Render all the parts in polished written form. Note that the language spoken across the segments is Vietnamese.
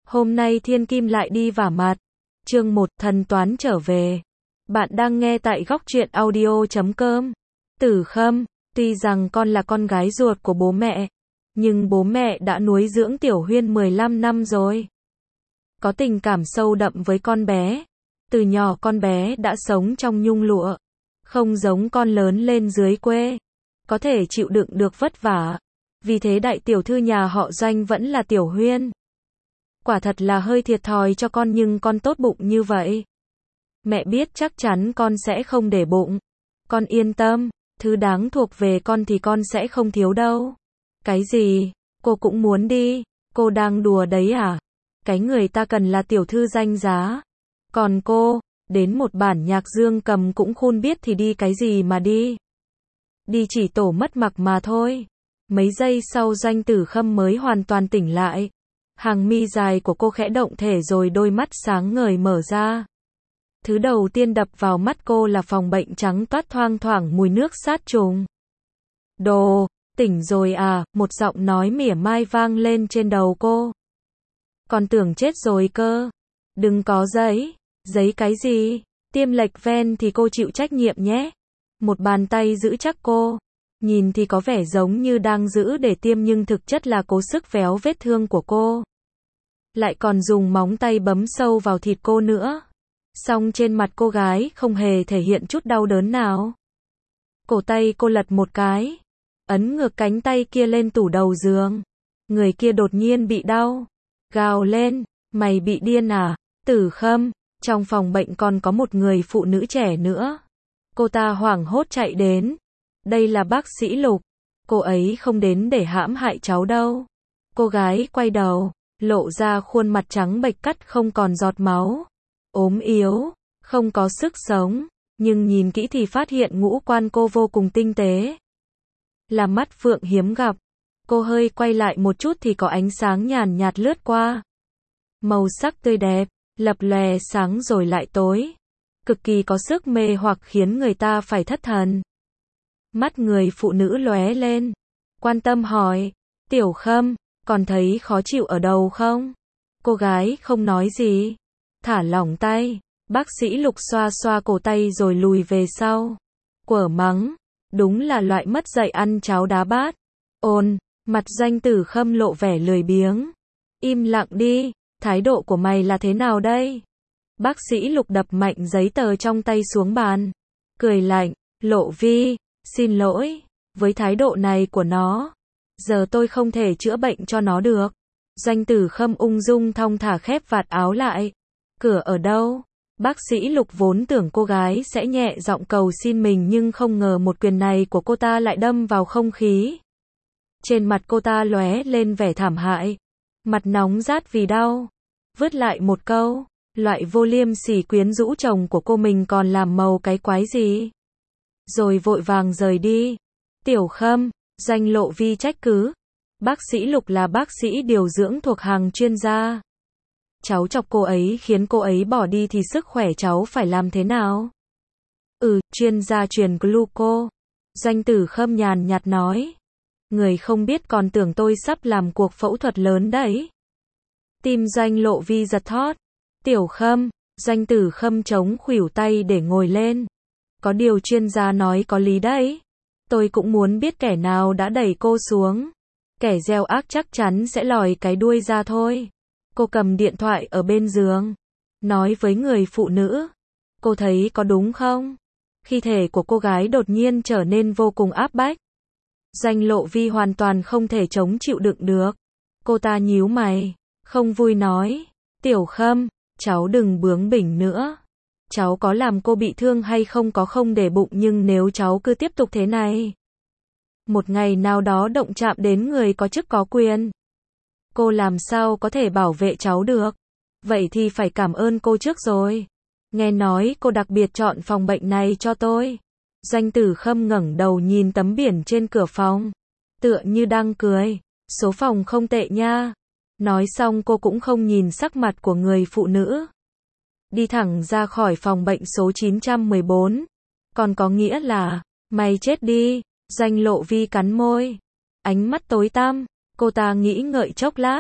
Hôm nay Thiên Kim lại đi vả mặt. Chương 1, thần toán trở về. Bạn đang nghe tại góc truyện audio.com. Tử Khâm, tuy rằng con là con gái ruột của bố mẹ, nhưng bố mẹ đã nuôi dưỡng Tiểu Huyên 15 năm rồi. Có tình cảm sâu đậm với con bé. Từ nhỏ con bé đã sống trong nhung lụa. Không giống con lớn lên dưới quê. Có thể chịu đựng được vất vả. Vì thế đại tiểu thư nhà họ Doanh vẫn là Tiểu Huyên. Quả thật là hơi thiệt thòi cho con nhưng con tốt bụng như vậy. Mẹ biết chắc chắn con sẽ không để bụng. Con yên tâm, thứ đáng thuộc về con thì con sẽ không thiếu đâu. Cái gì? Cô cũng muốn đi? Cô đang đùa đấy à? Cái người ta cần là tiểu thư danh giá. Còn cô, đến một bản nhạc dương cầm cũng khôn biết thì đi cái gì mà đi. Đi chỉ tổ mất mặc mà thôi. Mấy giây sau Doanh Tử Khâm mới hoàn toàn tỉnh lại. Hàng mi dài của cô khẽ động thể rồi đôi mắt sáng ngời mở ra. Thứ đầu tiên đập vào mắt cô là phòng bệnh trắng toát thoang thoảng mùi nước sát trùng. Đồ, tỉnh rồi à, một giọng nói mỉa mai vang lên trên đầu cô. Còn tưởng chết rồi cơ. Đừng có giấy. Giấy cái gì? Tiêm lệch ven thì cô chịu trách nhiệm nhé. Một bàn tay giữ chắc cô. Nhìn thì có vẻ giống như đang giữ để tiêm nhưng thực chất là cố sức véo vết thương của cô. Lại còn dùng móng tay bấm sâu vào thịt cô nữa. Song trên mặt cô gái không hề thể hiện chút đau đớn nào. Cổ tay cô lật một cái. Ấn ngược cánh tay kia lên tủ đầu giường. Người kia đột nhiên bị đau. Gào lên, mày bị điên à? Tử Khâm, trong phòng bệnh còn có một người phụ nữ trẻ nữa. Cô ta hoảng hốt chạy đến. Đây là bác sĩ Lục. Cô ấy không đến để hãm hại cháu đâu. Cô gái quay đầu, lộ ra khuôn mặt trắng bệch cắt không còn giọt máu. Ốm yếu, không có sức sống, nhưng nhìn kỹ thì phát hiện ngũ quan cô vô cùng tinh tế. Là mắt phượng hiếm gặp. Cô hơi quay lại một chút thì có ánh sáng nhàn nhạt lướt qua. Màu sắc tươi đẹp, lập lòe sáng rồi lại tối. Cực kỳ có sức mê hoặc khiến người ta phải thất thần. Mắt người phụ nữ lóe lên. Quan tâm hỏi, Tiểu Khâm, còn thấy khó chịu ở đầu không? Cô gái không nói gì. Thả lỏng tay. Bác sĩ Lục xoa xoa cổ tay rồi lùi về sau. Quở mắng. Đúng là loại mất dạy ăn cháo đá bát. Ôn, mặt Doanh Tử Khâm lộ vẻ lười biếng. Im lặng đi, thái độ của mày là thế nào đây? Bác sĩ Lục đập mạnh giấy tờ trong tay xuống bàn. Cười lạnh, Lộ Vi, xin lỗi, với thái độ này của nó. Giờ tôi không thể chữa bệnh cho nó được. Doanh Tử Khâm ung dung thong thả khép vạt áo lại. Cửa ở đâu? Bác sĩ Lục vốn tưởng cô gái sẽ nhẹ giọng cầu xin mình nhưng không ngờ một quyền này của cô ta lại đâm vào không khí. Trên mặt cô ta lóe lên vẻ thảm hại. Mặt nóng rát vì đau. Vứt lại một câu. Loại vô liêm sỉ quyến rũ chồng của cô mình còn làm màu cái quái gì? Rồi vội vàng rời đi. Tiểu Khâm, Doanh Lộ Vi trách cứ. Bác sĩ Lục là bác sĩ điều dưỡng thuộc hàng chuyên gia. Cháu chọc cô ấy khiến cô ấy bỏ đi thì sức khỏe cháu phải làm thế nào? Chuyên gia truyền gluco. Doanh Tử Khâm nhàn nhạt nói. Người không biết còn tưởng tôi sắp làm cuộc phẫu thuật lớn đấy. Tim Doanh Lộ Vi giật thót. Tiểu Khâm, Doanh Tử Khâm chống khuỷu tay để ngồi lên. Có điều chuyên gia nói có lý đấy. Tôi cũng muốn biết kẻ nào đã đẩy cô xuống. Kẻ gieo ác chắc chắn sẽ lòi cái đuôi ra thôi. Cô cầm điện thoại ở bên giường. Nói với người phụ nữ. Cô thấy có đúng không? Khí thể của cô gái đột nhiên trở nên vô cùng áp bách. Doanh Lộ Vi hoàn toàn không thể chống chịu đựng được. Cô ta nhíu mày. Không vui nói. Tiểu Khâm, cháu đừng bướng bỉnh nữa. Cháu có làm cô bị thương hay không có không để bụng nhưng nếu cháu cứ tiếp tục thế này. Một ngày nào đó động chạm đến người có chức có quyền. Cô làm sao có thể bảo vệ cháu được. Vậy thì phải cảm ơn cô trước rồi. Nghe nói cô đặc biệt chọn phòng bệnh này cho tôi. Doanh Tử Khâm ngẩng đầu nhìn tấm biển trên cửa phòng. Tựa như đang cười. Số phòng không tệ nha. Nói xong cô cũng không nhìn sắc mặt của người phụ nữ. Đi thẳng ra khỏi phòng bệnh số 914. Còn có nghĩa là, mày chết đi. Doanh Lộ Vi cắn môi. Ánh mắt tối tăm. Cô ta nghĩ ngợi chốc lát.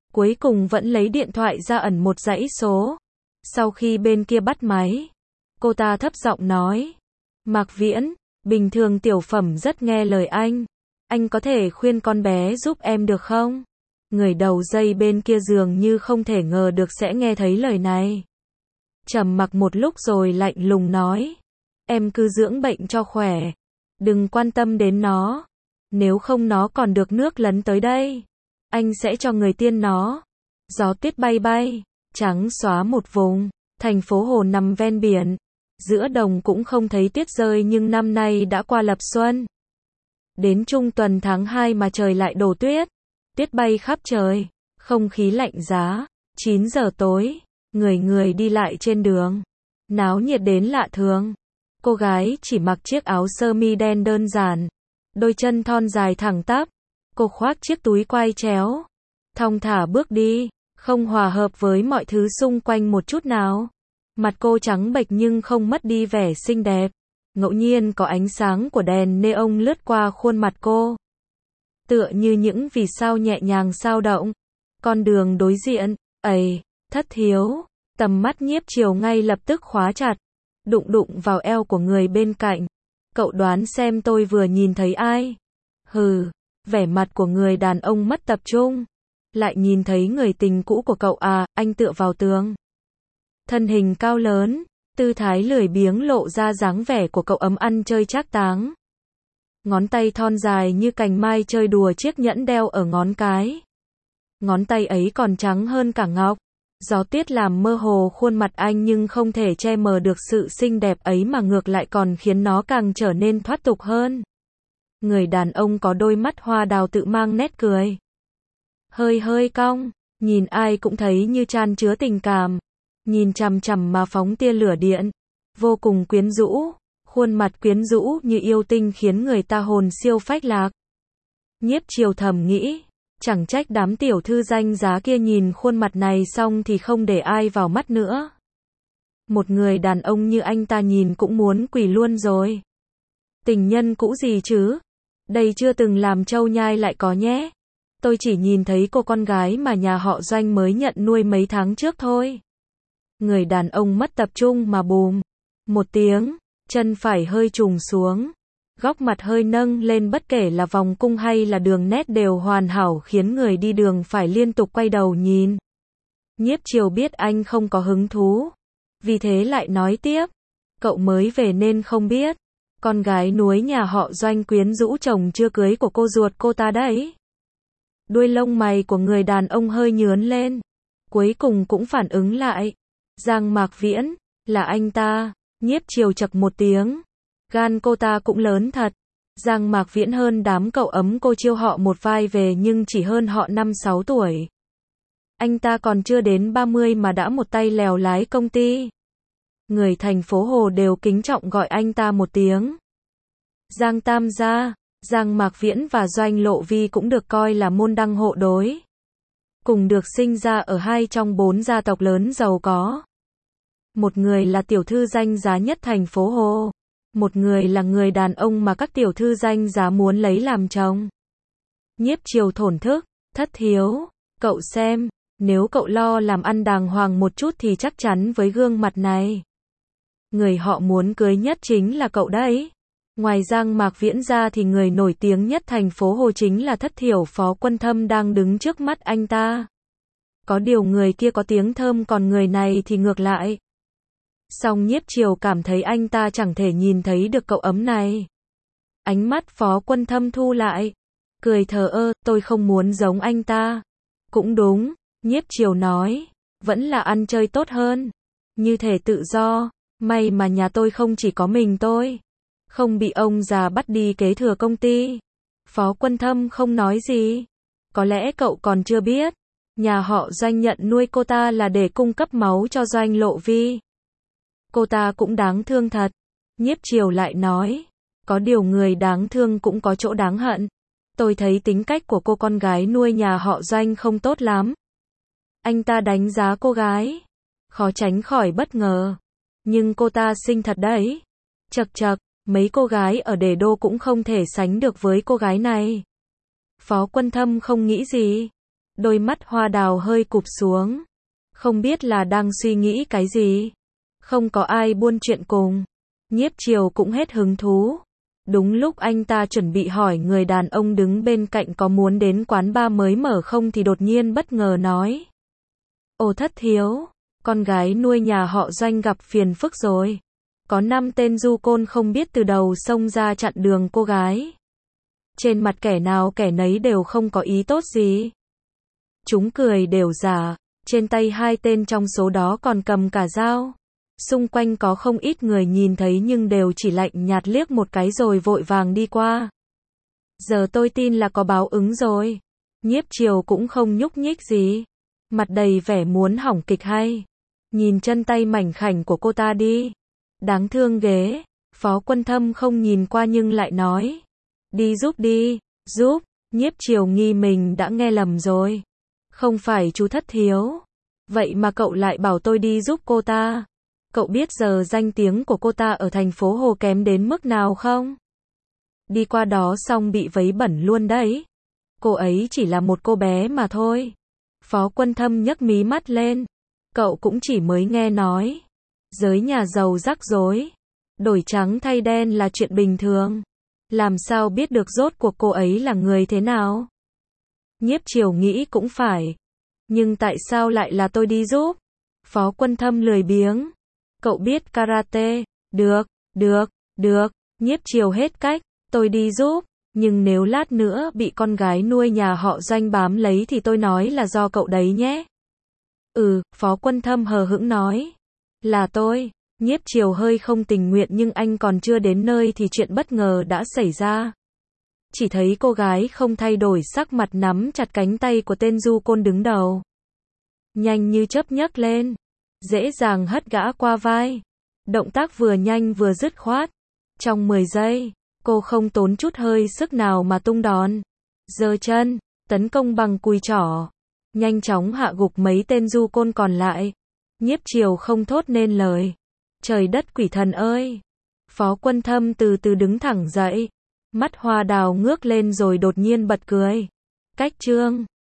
Cuối cùng vẫn lấy điện thoại ra ẩn một dãy số. Sau khi bên kia bắt máy, cô ta thấp giọng nói. Mạc Viễn, bình thường tiểu phẩm rất nghe lời anh có thể khuyên con bé giúp em được không? Người đầu dây bên kia dường như không thể ngờ được sẽ nghe thấy lời này. Trầm mặc một lúc rồi lạnh lùng nói. Em cứ dưỡng bệnh cho khỏe. Đừng quan tâm đến nó. Nếu không nó còn được nước lấn tới đây. Anh sẽ cho người tiên nó. Gió tuyết bay bay, trắng xóa một vùng. Thành phố Hồ nằm ven biển. Giữa đồng cũng không thấy tuyết rơi nhưng năm nay đã qua lập xuân. Đến trung tuần tháng 2 mà trời lại đổ tuyết. Tuyết bay khắp trời. Không khí lạnh giá. 9 giờ tối. Người đi lại trên đường. Náo nhiệt đến lạ thường. Cô gái chỉ mặc chiếc áo sơ mi đen đơn giản. Đôi chân thon dài thẳng tắp. Cô khoác chiếc túi quai chéo. Thong thả bước đi. Không hòa hợp với mọi thứ xung quanh một chút nào. Mặt cô trắng bệch nhưng không mất đi vẻ xinh đẹp. Ngẫu nhiên có ánh sáng của đèn neon lướt qua khuôn mặt cô. Tựa như những vì sao nhẹ nhàng xao động. Con đường đối diện, Thất Thiếu. Tầm mắt Nhiếp Chiều ngay lập tức khóa chặt. Đụng vào eo của người bên cạnh. Cậu đoán xem tôi vừa nhìn thấy ai? Hừ, vẻ mặt của người đàn ông mất tập trung. Lại nhìn thấy người tình cũ của cậu à? Anh tựa vào tường. Thân hình cao lớn, tư thái lười biếng lộ ra dáng vẻ của cậu ấm ăn chơi trác táng. Ngón tay thon dài như cành mai chơi đùa chiếc nhẫn đeo ở ngón cái. Ngón tay ấy còn trắng hơn cả ngọc. Gió tuyết làm mơ hồ khuôn mặt anh nhưng không thể che mờ được sự xinh đẹp ấy mà ngược lại còn khiến nó càng trở nên thoát tục hơn. Người đàn ông có đôi mắt hoa đào tự mang nét cười. Hơi cong, nhìn ai cũng thấy như chan chứa tình cảm. Nhìn chằm chằm mà phóng tia lửa điện. Vô cùng quyến rũ. Khuôn mặt quyến rũ như yêu tinh khiến người ta hồn siêu phách lạc. Nhiếp Chiều thầm nghĩ. Chẳng trách đám tiểu thư danh giá kia nhìn khuôn mặt này xong thì không để ai vào mắt nữa. Một người đàn ông như anh ta nhìn cũng muốn quỳ luôn rồi. Tình nhân cũ gì chứ? Đây chưa từng làm trâu nhai lại có nhé. Tôi chỉ nhìn thấy cô con gái mà nhà họ Doanh mới nhận nuôi mấy tháng trước thôi. Người đàn ông mất tập trung mà bùm. Một tiếng, chân phải hơi trùng xuống. Góc mặt hơi nâng lên, bất kể là vòng cung hay là đường nét đều hoàn hảo khiến người đi đường phải liên tục quay đầu nhìn. Nhiếp Chiều biết anh không có hứng thú. Vì thế lại nói tiếp. Cậu mới về nên không biết. Con gái núi nhà họ Doanh quyến rũ chồng chưa cưới của cô ruột cô ta đấy. Đuôi lông mày của người đàn ông hơi nhướn lên. Cuối cùng cũng phản ứng lại. Giang Mạc Viễn, là anh ta. Nhiếp Chiều chậc một tiếng. Gan cô ta cũng lớn thật. Giang Mạc Viễn hơn đám cậu ấm cô chiêu họ một vai về nhưng chỉ hơn họ 5-6 tuổi. Anh ta còn chưa đến 30 mà đã một tay lèo lái công ty. Người thành phố Hồ đều kính trọng gọi anh ta một tiếng Giang Tam gia. Giang Mạc Viễn và Doanh Lộ Vi cũng được coi là môn đăng hộ đối. Cùng được sinh ra ở 2 trong 4 gia tộc lớn giàu có. Một người là tiểu thư danh giá nhất thành phố Hồ. Một người là người đàn ông mà các tiểu thư danh giá muốn lấy làm chồng. Nhiếp Chiều thổn thức. Thất Thiếu, cậu xem, nếu cậu lo làm ăn đàng hoàng một chút thì chắc chắn với gương mặt này. Người họ muốn cưới nhất chính là cậu đấy. Ngoài Giang Mạc Viễn ra thì người nổi tiếng nhất thành phố Hồ chính là Thất Thiểu Phó Quân Thâm đang đứng trước mắt anh ta. Có điều người kia có tiếng thơm còn người này thì ngược lại. Song Nhiếp Chiều cảm thấy anh ta chẳng thể nhìn thấy được cậu ấm này. Ánh mắt Phó Quân Thâm thu lại. Cười thờ ơ, tôi không muốn giống anh ta. Cũng đúng, Nhiếp Chiều nói. Vẫn là ăn chơi tốt hơn. Như thể tự do. May mà nhà tôi không chỉ có mình tôi. Không bị ông già bắt đi kế thừa công ty. Phó Quân Thâm không nói gì. Có lẽ cậu còn chưa biết. Nhà họ Doanh nhận nuôi cô ta là để cung cấp máu cho Doanh Lộ Vi. Cô ta cũng đáng thương thật. Nhiếp Chiều lại nói. Có điều người đáng thương cũng có chỗ đáng hận. Tôi thấy tính cách của cô con gái nuôi nhà họ Doanh không tốt lắm. Anh ta đánh giá cô gái. Khó tránh khỏi bất ngờ. Nhưng cô ta xinh thật đấy. Chậc chậc, mấy cô gái ở Đề Đô cũng không thể sánh được với cô gái này. Phó Quân Thâm không nghĩ gì. Đôi mắt Hoa Đào hơi cụp xuống. Không biết là đang suy nghĩ cái gì. Không có ai buôn chuyện cùng. Nhiếp Triều cũng hết hứng thú. Đúng lúc anh ta chuẩn bị hỏi người đàn ông đứng bên cạnh có muốn đến quán bar mới mở không thì đột nhiên bất ngờ nói. Ồ thất thiếu, con gái nuôi nhà họ Doanh gặp phiền phức rồi. Có 5 tên du côn không biết từ đầu xông ra chặn đường cô gái. Trên mặt kẻ nào kẻ nấy đều không có ý tốt gì. Chúng cười đều giả, trên tay 2 tên trong số đó còn cầm cả dao. Xung quanh có không ít người nhìn thấy nhưng đều chỉ lạnh nhạt liếc một cái rồi vội vàng đi qua. Giờ tôi tin là có báo ứng rồi. Nhiếp Triều cũng không nhúc nhích gì. Mặt đầy vẻ muốn hỏng kịch hay. Nhìn chân tay mảnh khảnh của cô ta đi. Đáng thương ghê. Phó Quân Thâm không nhìn qua nhưng lại nói. Đi giúp đi, giúp. Nhiếp Triều nghi mình đã nghe lầm rồi. Không phải chú thất thiếu. Vậy mà cậu lại bảo tôi đi giúp cô ta. Cậu biết giờ danh tiếng của cô ta ở thành phố Hồ kém đến mức nào không? Đi qua đó xong bị vấy bẩn luôn đấy. Cô ấy chỉ là một cô bé mà thôi. Phó Quân Thâm nhấc mí mắt lên. Cậu cũng chỉ mới nghe nói. Giới nhà giàu rắc rối. Đổi trắng thay đen là chuyện bình thường. Làm sao biết được rốt cuộc cô ấy là người thế nào? Nhiếp Triều nghĩ cũng phải. Nhưng tại sao lại là tôi đi giúp? Phó Quân Thâm lười biếng. Cậu biết karate. Được. Nhiếp Triều hết cách. Tôi đi giúp. Nhưng nếu lát nữa bị con gái nuôi nhà họ Doanh bám lấy thì tôi nói là do cậu đấy nhé. Phó Quân Thâm hờ hững nói. Là tôi. Nhiếp Triều hơi không tình nguyện nhưng anh còn chưa đến nơi thì chuyện bất ngờ đã xảy ra. Chỉ thấy cô gái không thay đổi sắc mặt nắm chặt cánh tay của tên du côn đứng đầu. Nhanh như chớp nhấc lên. Dễ dàng hất gã qua vai. Động tác vừa nhanh vừa dứt khoát. Trong 10 giây, cô không tốn chút hơi sức nào mà tung đòn. Giơ chân, tấn công bằng cùi trỏ. Nhanh chóng hạ gục mấy tên du côn còn lại. Nhiếp Triều không thốt nên lời. Trời đất quỷ thần ơi! Phó Quân Thâm từ từ đứng thẳng dậy. Mắt Hoa Đào ngước lên rồi đột nhiên bật cười. Cách chương